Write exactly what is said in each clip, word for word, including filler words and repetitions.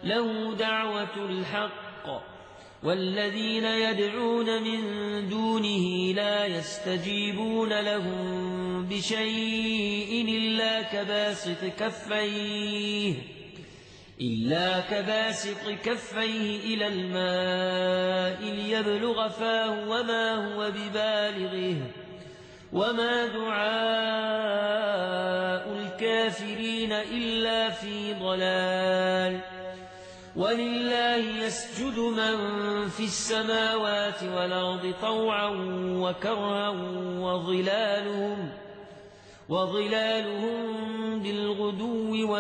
له دعوة الحق والذين يدعون من دونه لا يستجيبون لهم بشيء إلا كباسط كفيه إلا كباسط كفيه إلى الماء ليبلغ فاه وما هو ببالغه وما دعاء الكافرين إلا في ضلال. ولله يسجد من في السماوات والأرض طوعا وكرها وظلالهم, وظلالهم بالغدو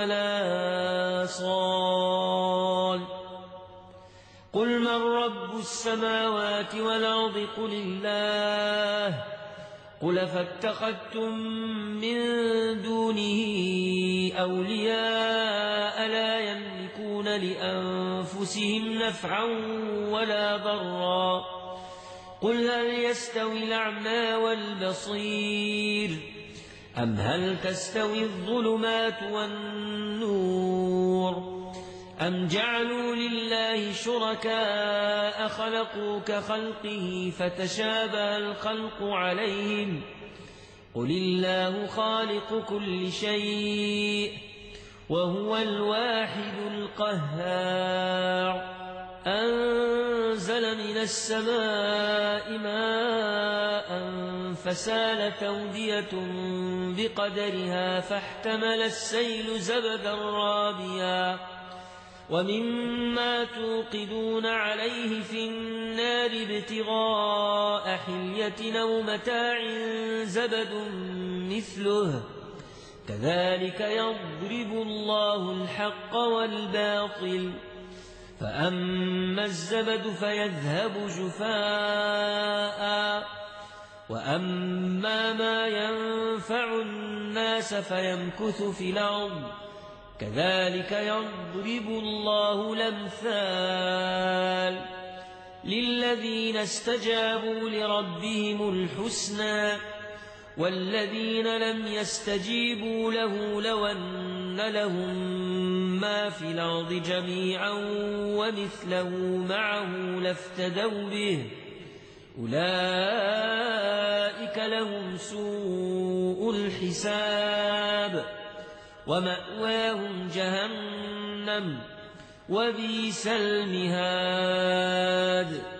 والآصال. قل من رب السماوات والأرض قل الله. قل فاتخذتم من دونه أولياء لا يملكون لأنفسهم نفعا ولا ضرا. قل هل يستوي الأعمى والبصير أم هل تستوي الظلمات والنور أم جعلوا لله شركاء خلقوا كخلقه فتشابه الخلق عليهم. قل الله خالق كل شيء وهو الواحد القهار. أنزل من السماء ماء فسالت أودية بقدرها فاحتمل السيل زبدا رابيا ومما توقدون عليه في النار ابتغاء حلية أو متاع زبد مثله كذلك يضرب الله الحق والباطل. فأما الزبد فيذهب جفاء وأما ما ينفع الناس فيمكث في الأرض كذلك يضرب الله الأمثال. للذين استجابوا لربهم الحسنى والذين لم يستجيبوا له لو أن لهم ما في الأرض جميعا ومثله معه لافتدوا به أولئك لهم سوء الحساب ومأواهم جهنم وبئس المهاد.